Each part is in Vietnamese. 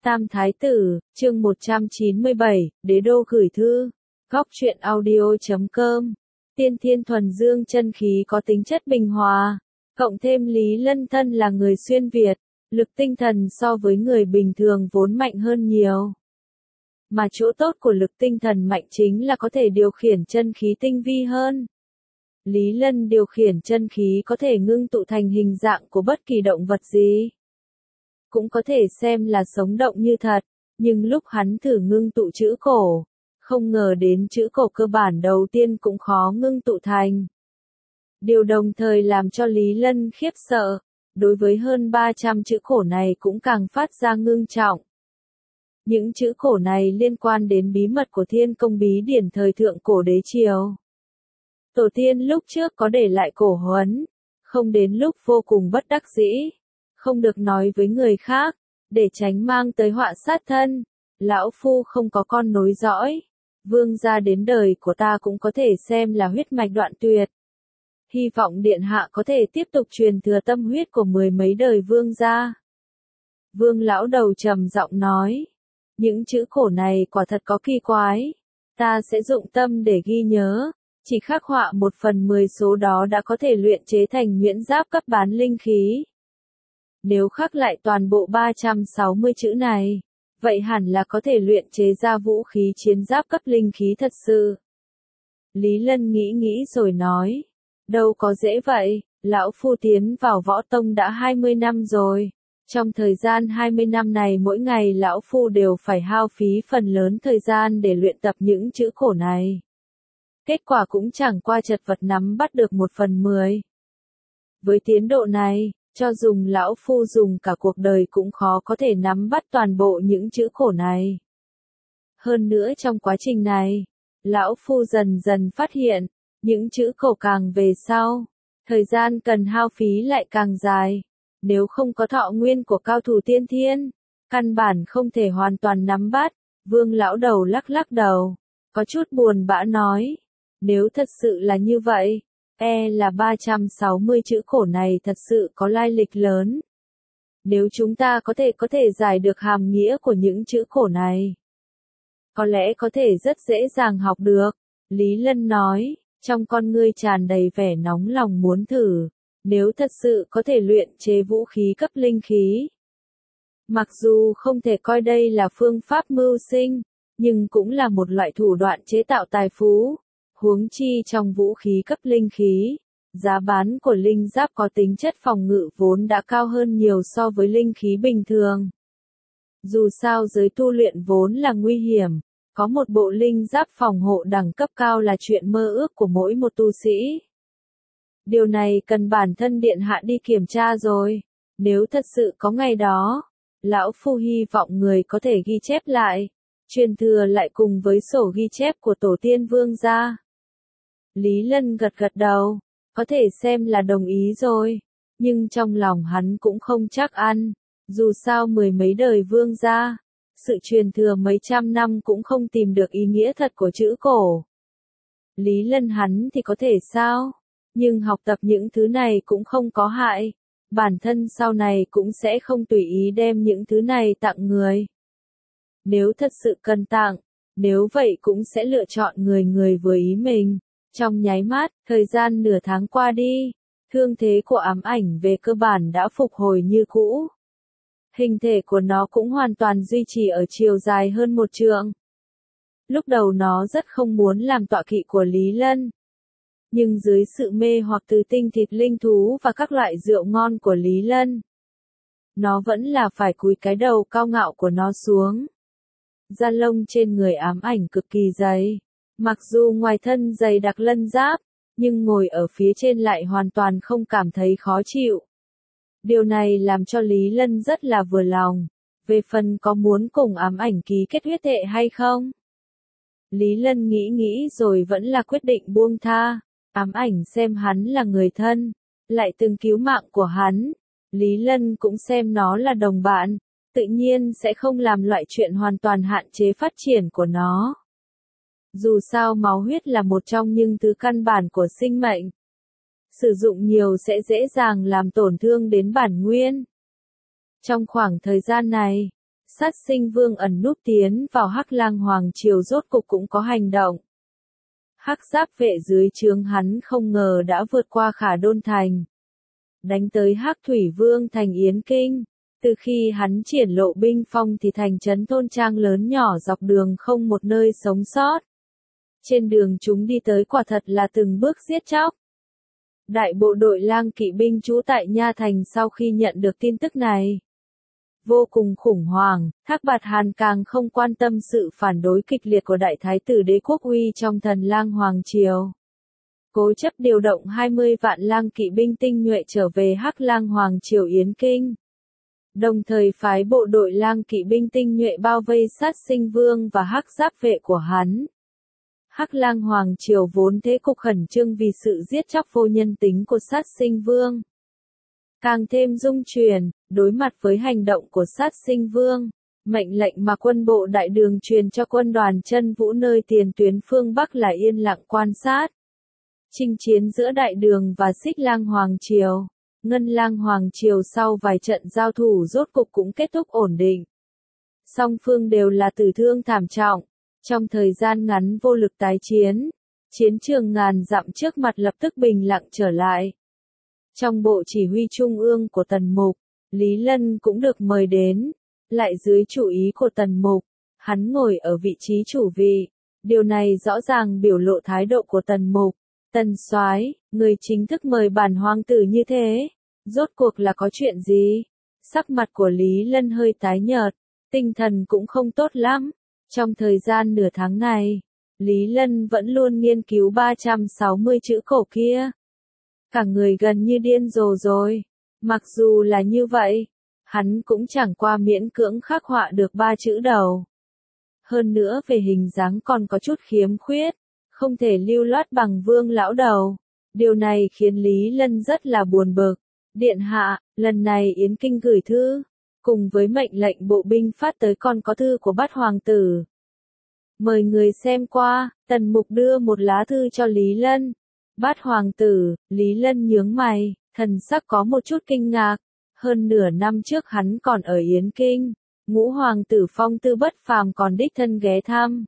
Tam Thái Tử, chương 197, Đế Đô gửi thư. Góc truyện audio.com. Tiên thiên thuần dương chân khí có tính chất bình hòa, cộng thêm Lý Lân thân là người xuyên Việt, lực tinh thần so với người bình thường vốn mạnh hơn nhiều. Mà chỗ tốt của lực tinh thần mạnh chính là có thể điều khiển chân khí tinh vi hơn. Lý Lân điều khiển chân khí có thể ngưng tụ thành hình dạng của bất kỳ động vật gì. Cũng có thể xem là sống động như thật, nhưng lúc hắn thử ngưng tụ chữ cổ, không ngờ đến chữ cổ cơ bản đầu tiên cũng khó ngưng tụ thành. Điều đồng thời làm cho Lý Lân khiếp sợ, đối với hơn 300 chữ cổ này cũng càng phát ra ngưng trọng. Những chữ cổ này liên quan đến bí mật của Thiên Công bí điển thời thượng cổ đế triều. Tổ tiên lúc trước có để lại cổ huấn, không đến lúc vô cùng bất đắc dĩ, không được nói với người khác, để tránh mang tới họa sát thân. Lão phu không có con nối dõi, vương gia đến đời của ta cũng có thể xem là huyết mạch đoạn tuyệt. Hy vọng điện hạ có thể tiếp tục truyền thừa tâm huyết của mười mấy đời vương gia. Vương lão đầu trầm giọng nói, những chữ cổ này quả thật có kỳ quái, ta sẽ dụng tâm để ghi nhớ, chỉ khắc họa 1/10 số đó đã có thể luyện chế thành nhuyễn giáp cấp bán linh khí. Nếu khắc lại toàn bộ 360 chữ này, vậy hẳn là có thể luyện chế ra vũ khí chiến giáp cấp linh khí thật sự. Lý Lân nghĩ rồi nói, đâu có dễ vậy, lão phu tiến vào võ tông đã 20 năm rồi. Trong thời gian 20 năm này mỗi ngày lão phu đều phải hao phí phần lớn thời gian để luyện tập những chữ cổ này. Kết quả cũng chẳng qua chật vật nắm bắt được 1/10. Với tiến độ này, cho dùng lão phu dùng cả cuộc đời cũng khó có thể nắm bắt toàn bộ những chữ cổ này. Hơn nữa trong quá trình này, lão phu dần dần phát hiện, những chữ cổ càng về sau, thời gian cần hao phí lại càng dài. Nếu không có thọ nguyên của cao thủ tiên thiên, căn bản không thể hoàn toàn nắm bắt. Vương lão đầu lắc đầu, có chút buồn bã nói, nếu thật sự là như vậy, là 360 chữ cổ này thật sự có lai lịch lớn. Nếu chúng ta có thể giải được hàm nghĩa của những chữ cổ này, có lẽ có thể rất dễ dàng học được. Lý Lân nói, trong con ngươi tràn đầy vẻ nóng lòng muốn thử. Nếu thật sự có thể luyện chế vũ khí cấp linh khí, mặc dù không thể coi đây là phương pháp mưu sinh, nhưng cũng là một loại thủ đoạn chế tạo tài phú. Huống chi trong vũ khí cấp linh khí, giá bán của linh giáp có tính chất phòng ngự vốn đã cao hơn nhiều so với linh khí bình thường. Dù sao giới tu luyện vốn là nguy hiểm, có một bộ linh giáp phòng hộ đẳng cấp cao là chuyện mơ ước của mỗi một tu sĩ. Điều này cần bản thân điện hạ đi kiểm tra rồi. Nếu thật sự có ngày đó, lão phu hy vọng người có thể ghi chép lại, truyền thừa lại cùng với sổ ghi chép của tổ tiên vương gia. Lý Lân gật đầu, có thể xem là đồng ý rồi, nhưng trong lòng hắn cũng không chắc ăn, dù sao mười mấy đời vương gia, sự truyền thừa mấy trăm năm cũng không tìm được ý nghĩa thật của chữ cổ. Lý Lân hắn thì có thể sao? Nhưng học tập những thứ này cũng không có hại, bản thân sau này cũng sẽ không tùy ý đem những thứ này tặng người. Nếu thật sự cần tặng, nếu vậy cũng sẽ lựa chọn người vừa ý mình. Trong nháy mắt, thời gian nửa tháng qua đi, thương thế của ám ảnh về cơ bản đã phục hồi như cũ. Hình thể của nó cũng hoàn toàn duy trì ở chiều dài hơn 1 trượng. Lúc đầu nó rất không muốn làm tọa kỵ của Lý Lân. Nhưng dưới sự mê hoặc từ tinh thịt linh thú và các loại rượu ngon của Lý Lân, nó vẫn là phải cúi cái đầu cao ngạo của nó xuống. Da lông trên người ám ảnh cực kỳ dày, mặc dù ngoài thân dày đặc lân giáp, nhưng ngồi ở phía trên lại hoàn toàn không cảm thấy khó chịu. Điều này làm cho Lý Lân rất là vừa lòng. Về phần có muốn cùng ám ảnh ký kết huyết hệ hay không? Lý Lân nghĩ rồi vẫn là quyết định buông tha. Ám ảnh xem hắn là người thân, lại từng cứu mạng của hắn. Lý Lân cũng xem nó là đồng bạn, tự nhiên sẽ không làm loại chuyện hoàn toàn hạn chế phát triển của nó. Dù sao máu huyết là một trong những thứ căn bản của sinh mệnh. Sử dụng nhiều sẽ dễ dàng làm tổn thương đến bản nguyên. Trong khoảng thời gian này, Sát Sinh Vương ẩn núp tiến vào Hắc Lang Hoàng triều rốt cục cũng có hành động. Hắc Giáp vệ dưới trướng hắn không ngờ đã vượt qua Khả Đôn thành, đánh tới Hắc Thủy Vương thành Yến Kinh. Từ khi hắn triển lộ binh phong thì thành trấn thôn trang lớn nhỏ dọc đường không một nơi sống sót. Trên đường chúng đi tới quả thật là từng bước giết chóc. Đại bộ đội lang kỵ binh trú tại Nha Thành sau khi nhận được tin tức này vô cùng khủng hoảng, Thác Bạt Hàn càng không quan tâm sự phản đối kịch liệt của đại thái tử Đế Quốc Uy trong Thần Lang Hoàng triều. Cố chấp điều động 20 vạn lang kỵ binh tinh nhuệ trở về Hắc Lang Hoàng triều Yến Kinh. Đồng thời phái bộ đội lang kỵ binh tinh nhuệ bao vây Sát Sinh Vương và Hắc Giáp vệ của hắn. Hắc Lang Hoàng triều vốn thế cục khẩn trương vì sự giết chóc vô nhân tính của Sát Sinh Vương. Càng thêm rung chuyển, đối mặt với hành động của Sát Sinh Vương, mệnh lệnh mà quân bộ đại đường truyền cho quân đoàn Chân Vũ nơi tiền tuyến phương Bắc là yên lặng quan sát. Chinh chiến giữa đại đường và Xích Lang Hoàng triều, Ngân Lang Hoàng triều sau vài trận giao thủ rốt cục cũng kết thúc ổn định. Song phương đều là tử thương thảm trọng, trong thời gian ngắn vô lực tái chiến, chiến trường ngàn dặm trước mặt lập tức bình lặng trở lại. Trong bộ chỉ huy trung ương của Tần Mục, Lý Lân cũng được mời đến, lại dưới chủ ý của Tần Mục, hắn ngồi ở vị trí chủ vị. Điều này rõ ràng biểu lộ thái độ của Tần Mục. Tần Soái, người chính thức mời bản hoàng tử như thế, rốt cuộc là có chuyện gì? Sắc mặt của Lý Lân hơi tái nhợt, tinh thần cũng không tốt lắm. Trong thời gian nửa tháng này, Lý Lân vẫn luôn nghiên cứu 360 chữ cổ kia. Cả người gần như điên rồ rồi. Mặc dù là như vậy, hắn cũng chẳng qua miễn cưỡng khắc họa được 3 chữ đầu. Hơn nữa về hình dáng còn có chút khiếm khuyết, không thể lưu loát bằng Vương lão đầu. Điều này khiến Lý Lân rất là buồn bực. Điện hạ, lần này Yến Kinh gửi thư, cùng với mệnh lệnh bộ binh phát tới còn có thư của Bát hoàng tử. Mời người xem qua. Tần Mục đưa một lá thư cho Lý Lân. Bát hoàng tử, Lý Lân nhướng mày, thần sắc có một chút kinh ngạc. Hơn nửa năm trước hắn còn ở Yến Kinh, Ngũ hoàng tử phong tư bất phàm còn đích thân ghé thăm,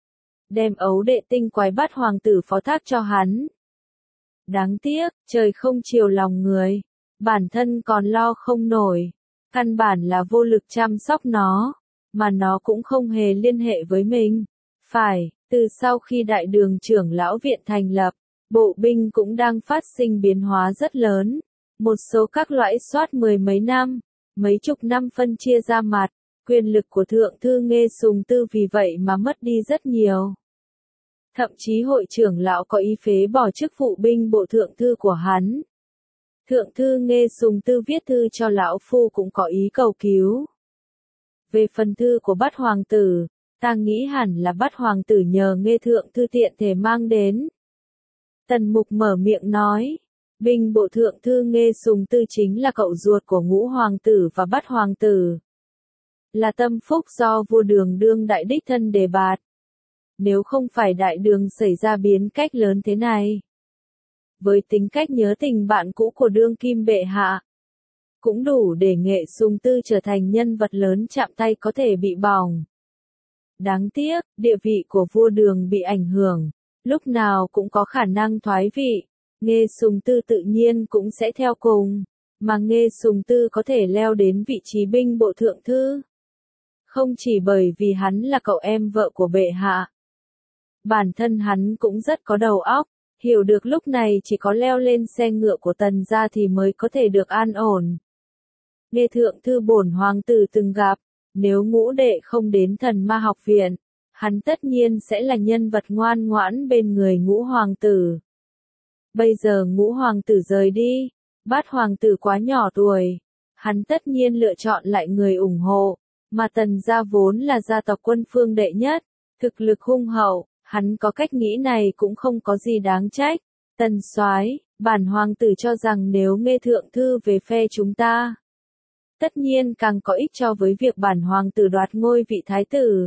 đem ấu đệ tinh quái Bát hoàng tử phó thác cho hắn. Đáng tiếc, trời không chiều lòng người, bản thân còn lo không nổi, căn bản là vô lực chăm sóc nó, mà nó cũng không hề liên hệ với mình. Phải, từ sau khi đại đường trưởng lão viện thành lập, bộ binh cũng đang phát sinh biến hóa rất lớn. Một số các loại soát mười mấy năm, mấy chục năm phân chia ra mặt, quyền lực của thượng thư Nghê Sùng Tư vì vậy mà mất đi rất nhiều. Thậm chí hội trưởng lão có ý phế bỏ chức vụ binh bộ thượng thư của hắn. Thượng thư Nghê Sùng Tư viết thư cho lão phu cũng có ý cầu cứu. Về phần thư của Bát hoàng tử, ta nghĩ hẳn là Bát hoàng tử nhờ Nghê thượng thư tiện thể mang đến. Tần Mục mở miệng nói, binh bộ thượng thư Nghê Sùng Tư chính là cậu ruột của Ngũ hoàng tử và Bát hoàng tử. Là tâm phúc do vua Đường đương đại đích thân đề bạt. Nếu không phải đại đường xảy ra biến cách lớn thế này, với tính cách nhớ tình bạn cũ của đương kim bệ hạ, cũng đủ để Nghệ Sùng Tư trở thành nhân vật lớn chạm tay có thể bị bỏng. Đáng tiếc, địa vị của vua Đường bị ảnh hưởng, lúc nào cũng có khả năng thoái vị, Nghê Sùng Tư tự nhiên cũng sẽ theo cùng, mà Nghê Sùng Tư có thể leo đến vị trí binh bộ thượng thư. Không chỉ bởi vì hắn là cậu em vợ của bệ hạ. Bản thân hắn cũng rất có đầu óc, hiểu được lúc này chỉ có leo lên xe ngựa của Tần gia thì mới có thể được an ổn. Nghe thượng thư bổn hoàng tử từng gặp, nếu Ngũ đệ không đến Thần Ma học viện, hắn tất nhiên sẽ là nhân vật ngoan ngoãn bên người Ngũ hoàng tử. Bây giờ Ngũ hoàng tử rời đi, Bát hoàng tử quá nhỏ tuổi, hắn tất nhiên lựa chọn lại người ủng hộ, mà Tần gia vốn là gia tộc quân phương đệ nhất, thực lực hung hậu, hắn có cách nghĩ này cũng không có gì đáng trách. Tần soái, bản hoàng tử cho rằng nếu Nghê thượng thư về phe chúng ta, tất nhiên càng có ích cho với việc bản hoàng tử đoạt ngôi vị thái tử.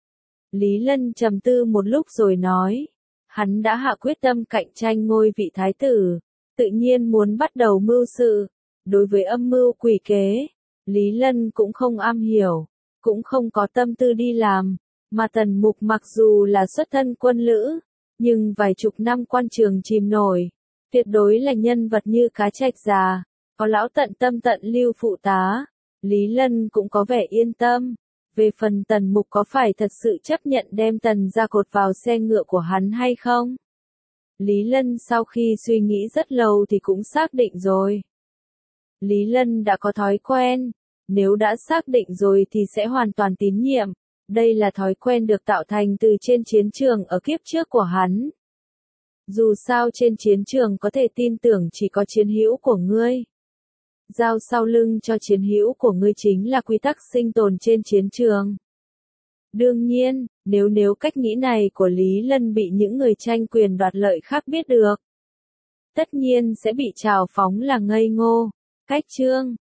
Lý Lân trầm tư một lúc rồi nói, hắn đã hạ quyết tâm cạnh tranh ngôi vị thái tử, tự nhiên muốn bắt đầu mưu sự. Đối với âm mưu quỷ kế, Lý Lân cũng không am hiểu, cũng không có tâm tư đi làm, mà Tần Mục mặc dù là xuất thân quân lữ, nhưng vài chục năm quan trường chìm nổi, tuyệt đối là nhân vật như cá trạch già, có lão tận tâm tận lưu phụ tá, Lý Lân cũng có vẻ yên tâm. Về phần Tần Mục có phải thật sự chấp nhận đem Tần gia cột vào xe ngựa của hắn hay không? Lý Lân sau khi suy nghĩ rất lâu thì cũng xác định rồi. Lý Lân đã có thói quen, nếu đã xác định rồi thì sẽ hoàn toàn tín nhiệm. Đây là thói quen được tạo thành từ trên chiến trường ở kiếp trước của hắn. Dù sao trên chiến trường có thể tin tưởng chỉ có chiến hữu của ngươi. Giao sau lưng cho chiến hữu của ngươi chính là quy tắc sinh tồn trên chiến trường. Đương nhiên, nếu cách nghĩ này của Lý Lân bị những người tranh quyền đoạt lợi khác biết được, tất nhiên sẽ bị trào phóng là ngây ngô. Cách chương